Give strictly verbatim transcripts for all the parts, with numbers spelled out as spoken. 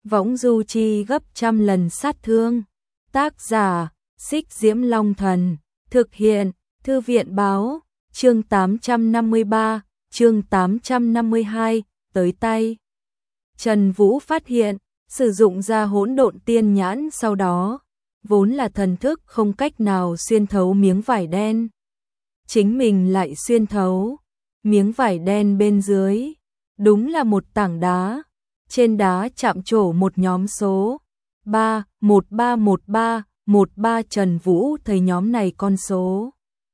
võng du chi gấp trăm lần sát thương. Tác giả, Xích Diễm Long Thần. Thực hiện, Thư viện báo, chương tám trăm năm mươi ba, chương tám trăm năm mươi hai, tới tay. Trần Vũ phát hiện, sử dụng ra hỗn độn tiên nhãn sau đó, vốn là thần thức không cách nào xuyên thấu miếng vải đen. Chính mình lại xuyên thấu, miếng vải đen bên dưới, đúng là một tảng đá. Trên đá chạm trổ một nhóm số ba, một ba một ba, một ba. Trần Vũ thấy nhóm này con số.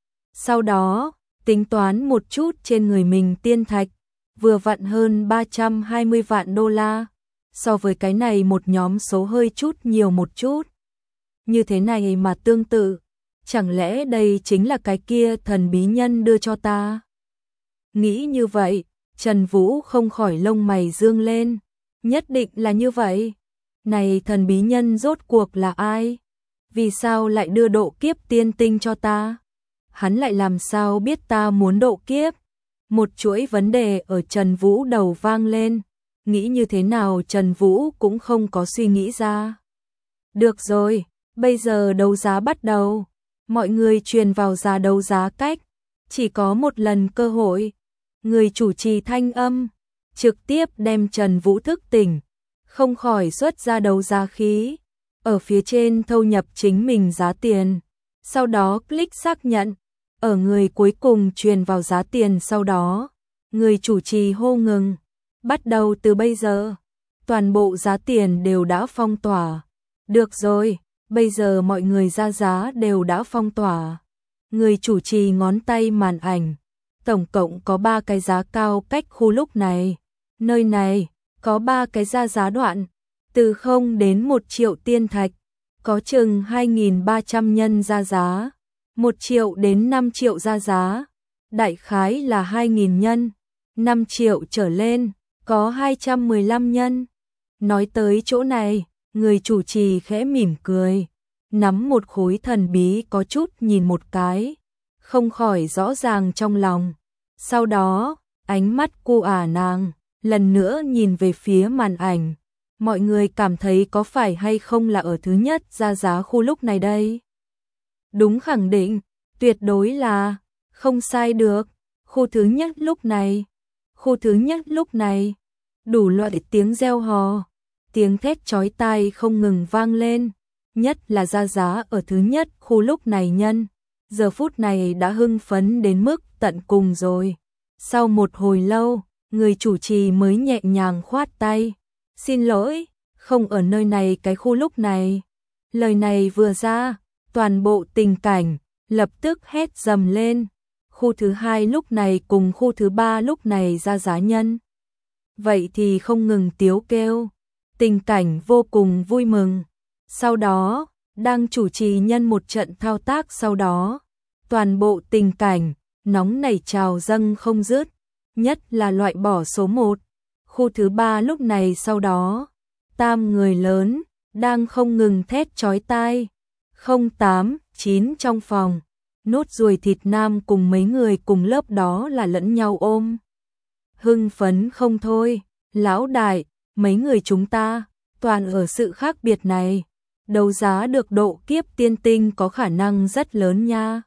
Sau đó, tính toán một chút trên người mình tiên thạch, vừa vặn hơn ba trăm hai mươi vạn đô la. So với cái này một nhóm số hơi chút nhiều một chút. Như thế này mà tương tự, chẳng lẽ đây chính là cái kia thần bí nhân đưa cho ta? Nghĩ như vậy, Trần Vũ không khỏi lông mày dương lên. Nhất định là như vậy. Này thần bí nhân rốt cuộc là ai? Vì sao lại đưa độ kiếp tiên tinh cho ta? Hắn lại làm sao biết ta muốn độ kiếp? Một chuỗi vấn đề ở Trần Vũ đầu vang lên. Nghĩ như thế nào Trần Vũ cũng không có suy nghĩ ra. Được rồi, bây giờ đấu giá bắt đầu. Mọi người truyền vào giá đấu giá cách. Chỉ có một lần cơ hội. Người chủ trì thanh âm trực tiếp đem Trần Vũ thức tỉnh, không khỏi xuất ra đấu giá khí, ở phía trên thâu nhập chính mình giá tiền, sau đó click xác nhận, ở người cuối cùng truyền vào giá tiền sau đó, người chủ trì hô ngừng, bắt đầu từ bây giờ, toàn bộ giá tiền đều đã phong tỏa. Được rồi, bây giờ mọi người ra giá đều đã phong tỏa. Người chủ trì ngón tay màn ảnh, tổng cộng có ba cái giá cao cách khu lúc này. Nơi này, có ba cái ra giá đoạn, từ không đến một triệu tiên thạch, có chừng hai nghìn ba trăm nhân ra giá, một triệu đến năm triệu ra giá, đại khái là hai nghìn nhân, năm triệu trở lên, có hai trăm mười lăm nhân. Nói tới chỗ này, người chủ trì khẽ mỉm cười, nắm một khối thần bí có chút nhìn một cái, không khỏi rõ ràng trong lòng. Sau đó, ánh mắt cô ả nàng lần nữa nhìn về phía màn ảnh. Mọi người cảm thấy có phải hay không là ở thứ nhất ra giá khu lúc này đây? Đúng, khẳng định, tuyệt đối là, không sai được. Khu thứ nhất lúc này, khu thứ nhất lúc này, đủ loại tiếng reo hò, tiếng thét chói tai không ngừng vang lên. Nhất là ra giá ở thứ nhất khu lúc này nhân, giờ phút này đã hưng phấn đến mức tận cùng rồi. Sau một hồi lâu, người chủ trì mới nhẹ nhàng khoát tay. Xin lỗi, không ở nơi này cái khu lúc này. Lời này vừa ra, toàn bộ tình cảnh lập tức hét dầm lên. Khu thứ hai lúc này cùng khu thứ ba lúc này ra giá nhân. Vậy thì không ngừng tiếu kêu. Tình cảnh vô cùng vui mừng. Sau đó, đang chủ trì nhân một trận thao tác sau đó. Toàn bộ tình cảnh nóng nảy trào dâng không dứt. Nhất là loại bỏ số một. Khu thứ ba lúc này sau đó, tam người lớn, đang không ngừng thét chói tai. Không tám, chín trong phòng, nốt ruồi thịt nam cùng mấy người cùng lớp đó là lẫn nhau ôm. Hưng phấn không thôi, lão đại, mấy người chúng ta, toàn ở sự khác biệt này. Đấu giá được độ kiếp tiên tinh có khả năng rất lớn nha.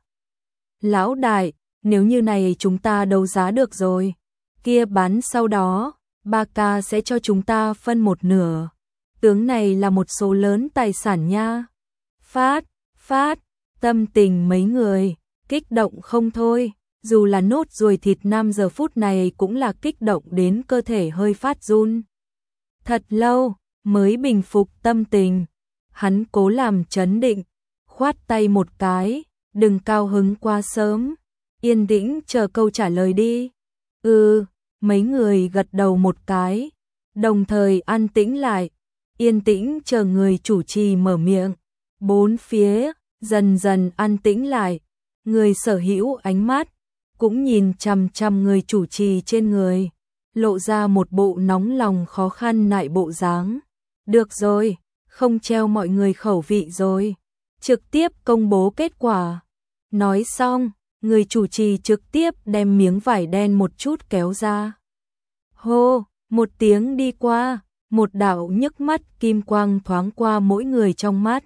Lão đại, nếu như này chúng ta đấu giá được rồi, kia bán sau đó, ba ca sẽ cho chúng ta phân một nửa. Tướng này là một số lớn tài sản nha. Phát, phát, tâm tình mấy người, kích động không thôi. Dù là nốt ruồi thịt nam giờ phút này cũng là kích động đến cơ thể hơi phát run. Thật lâu, mới bình phục tâm tình. Hắn cố làm trấn định, khoát tay một cái, đừng cao hứng quá sớm. Yên tĩnh chờ câu trả lời đi. Ừ, mấy người gật đầu một cái, đồng thời an tĩnh lại, yên tĩnh chờ người chủ trì mở miệng. Bốn phía dần dần an tĩnh lại, người sở hữu ánh mắt cũng nhìn chằm chằm người chủ trì trên người, lộ ra một bộ nóng lòng khó khăn nại bộ dáng. Được rồi, không treo mọi người khẩu vị rồi, trực tiếp công bố kết quả. Nói xong, người chủ trì trực tiếp đem miếng vải đen một chút kéo ra. Hô, một tiếng đi qua, một đạo nhức mắt kim quang thoáng qua mỗi người trong mắt.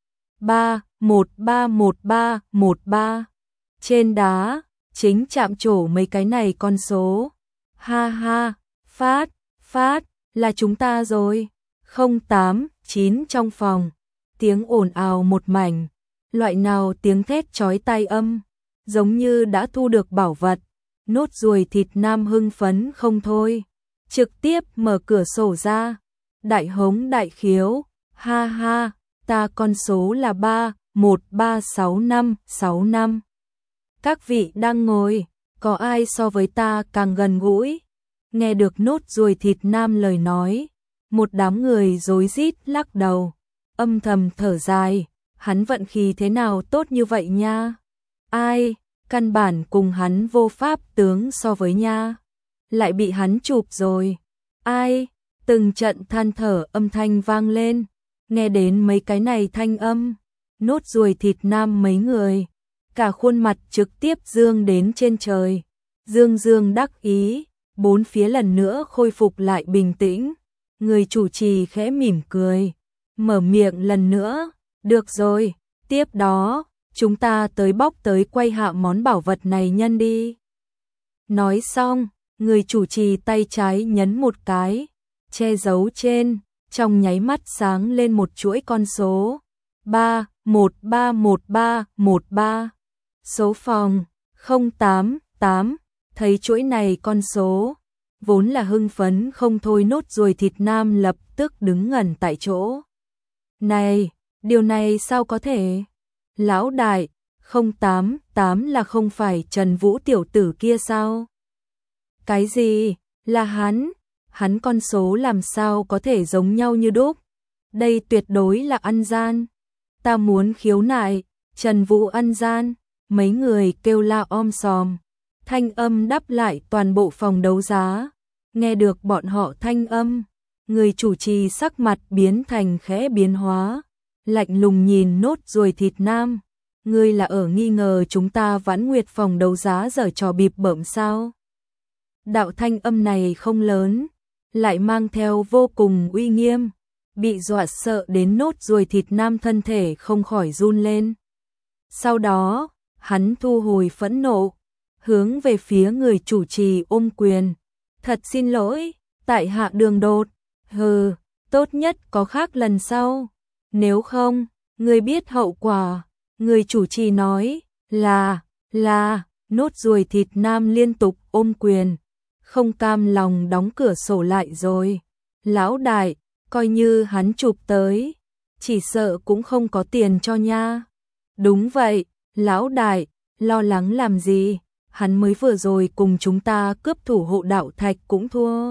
Ba, một ba một ba, một ba. Trên đá, chính chạm trổ mấy cái này con số. Ha ha, phát, phát, là chúng ta rồi. Không tám, chín trong phòng. Tiếng ồn ào một mảnh. Loại nào tiếng thét chói tai âm, giống như đã thu được bảo vật. Nốt ruồi thịt nam hưng phấn không thôi. Trực tiếp mở cửa sổ ra. Đại hống đại khiếu. Ha ha, ta con số là ba, một ba sáu năm, sáu năm. Các vị đang ngồi, có ai so với ta càng gần gũi? Nghe được nốt ruồi thịt nam lời nói, một đám người rối rít lắc đầu, âm thầm thở dài, hắn vận khí thế nào tốt như vậy nha? Ai, căn bản cùng hắn vô pháp tướng so với nha, lại bị hắn chụp rồi. Ai, từng trận than thở âm thanh vang lên, nghe đến mấy cái này thanh âm, nốt ruồi thịt nam mấy người, cả khuôn mặt trực tiếp dương đến trên trời, dương dương đắc ý, bốn phía lần nữa khôi phục lại bình tĩnh. Người chủ trì khẽ mỉm cười, mở miệng lần nữa, được rồi, tiếp đó, chúng ta tới bóc tới quay hạ món bảo vật này nhân đi. Nói xong, người chủ trì tay trái nhấn một cái, che giấu trên, trong nháy mắt sáng lên một chuỗi con số. ba, một ba một ba, một ba. Số phòng, không tám, tám, thấy chuỗi này con số, vốn là hưng phấn không thôi nốt ruồi thịt nam lập tức đứng ngẩn tại chỗ. Này, điều này sao có thể? Lão đại, không tám, tám là không phải Trần Vũ tiểu tử kia sao? Cái gì? Là hắn? Hắn con số làm sao có thể giống nhau như đúc? Đây tuyệt đối là ăn gian. Ta muốn khiếu nại, Trần Vũ ăn gian. Mấy người kêu la om sòm. Thanh âm đáp lại toàn bộ phòng đấu giá. Nghe được bọn họ thanh âm, người chủ trì sắc mặt biến thành khẽ biến hóa, lạnh lùng nhìn nốt ruồi thịt nam. Ngươi là ở nghi ngờ chúng ta Vãn Nguyệt phòng đấu giá giở trò bịp bợm sao? Đạo thanh âm này không lớn, lại mang theo vô cùng uy nghiêm, bị dọa sợ đến nốt ruồi thịt nam thân thể không khỏi run lên. Sau đó, hắn thu hồi phẫn nộ, hướng về phía người chủ trì ôm quyền. Thật xin lỗi, tại hạ đường đột, hừ, tốt nhất có khác lần sau. Nếu không, ngươi biết hậu quả. Người chủ trì nói, là, là, nốt ruồi thịt nam liên tục ôm quyền, không cam lòng đóng cửa sổ lại rồi. Lão đại, coi như hắn chụp tới, chỉ sợ cũng không có tiền cho nha. Đúng vậy, lão đại, lo lắng làm gì, hắn mới vừa rồi cùng chúng ta cướp thủ hộ đạo thạch cũng thua.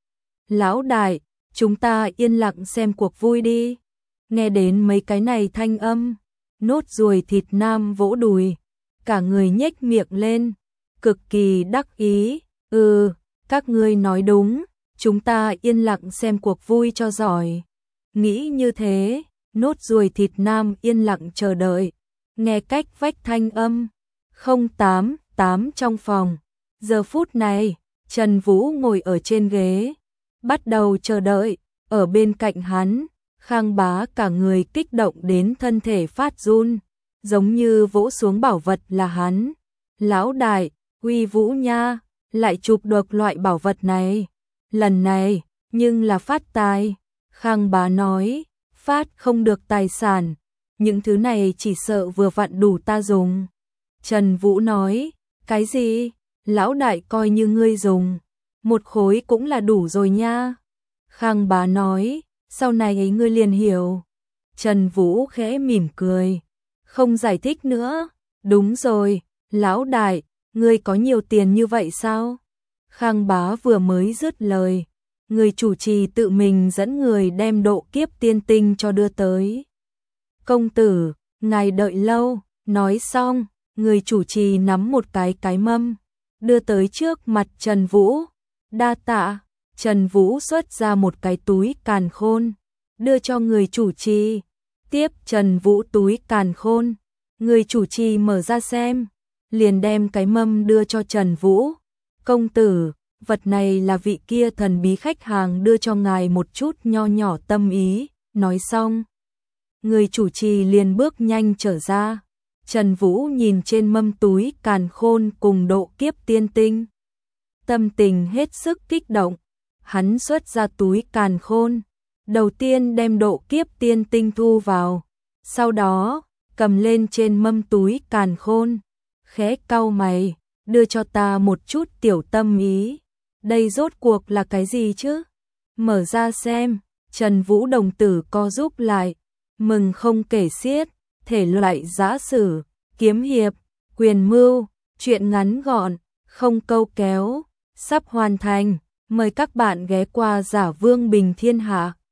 Lão đại, chúng ta yên lặng xem cuộc vui đi. Nghe đến mấy cái này thanh âm, nốt ruồi thịt nam vỗ đùi, cả người nhếch miệng lên, cực kỳ đắc ý. Ừ, các ngươi nói đúng, chúng ta yên lặng xem cuộc vui cho giỏi. Nghĩ như thế, nốt ruồi thịt nam yên lặng chờ đợi, nghe cách vách thanh âm. Không tám, tám trong phòng. Giờ phút này, Trần Vũ ngồi ở trên ghế, bắt đầu chờ đợi, ở bên cạnh hắn. Khang Bá cả người kích động đến thân thể phát run, giống như vỗ xuống bảo vật là hắn. Lão đại, uy vũ nha, lại chụp được loại bảo vật này. Lần này, nhưng là phát tài. Khang Bá nói, phát không được tài sản, những thứ này chỉ sợ vừa vặn đủ ta dùng. Trần Vũ nói, cái gì? Lão đại coi như ngươi dùng, một khối cũng là đủ rồi nha. Khang Bá nói, sau này ấy ngươi liền hiểu. Trần Vũ khẽ mỉm cười, không giải thích nữa. Đúng rồi, lão đại, ngươi có nhiều tiền như vậy sao? Khang Bá vừa mới dứt lời, người chủ trì tự mình dẫn người đem độ kiếp tiên tinh cho đưa tới. Công tử, ngài đợi lâu. Nói xong, người chủ trì nắm một cái cái mâm, đưa tới trước mặt Trần Vũ. Đa tạ. Trần Vũ xuất ra một cái túi càn khôn, đưa cho người chủ trì. Tiếp Trần Vũ túi càn khôn, người chủ trì mở ra xem, liền đem cái mâm đưa cho Trần Vũ. Công tử, vật này là vị kia thần bí khách hàng đưa cho ngài một chút nho nhỏ tâm ý, nói xong. Người chủ trì liền bước nhanh trở ra. Trần Vũ nhìn trên mâm túi càn khôn cùng độ kiếp tiên tinh. Tâm tình hết sức kích động. Hắn xuất ra túi càn khôn. Đầu tiên đem độ kiếp tiên tinh thu vào. Sau đó, cầm lên trên mâm túi càn khôn. Khẽ cau mày, đưa cho ta một chút tiểu tâm ý. Đây rốt cuộc là cái gì chứ? Mở ra xem, Trần Vũ đồng tử co rúm lại. Mừng không kể xiết, thể loại giã sử, kiếm hiệp, quyền mưu, truyện ngắn gọn, không câu kéo, sắp hoàn thành. Mời các bạn ghé qua Giả Vương Bình Thiên Hạ.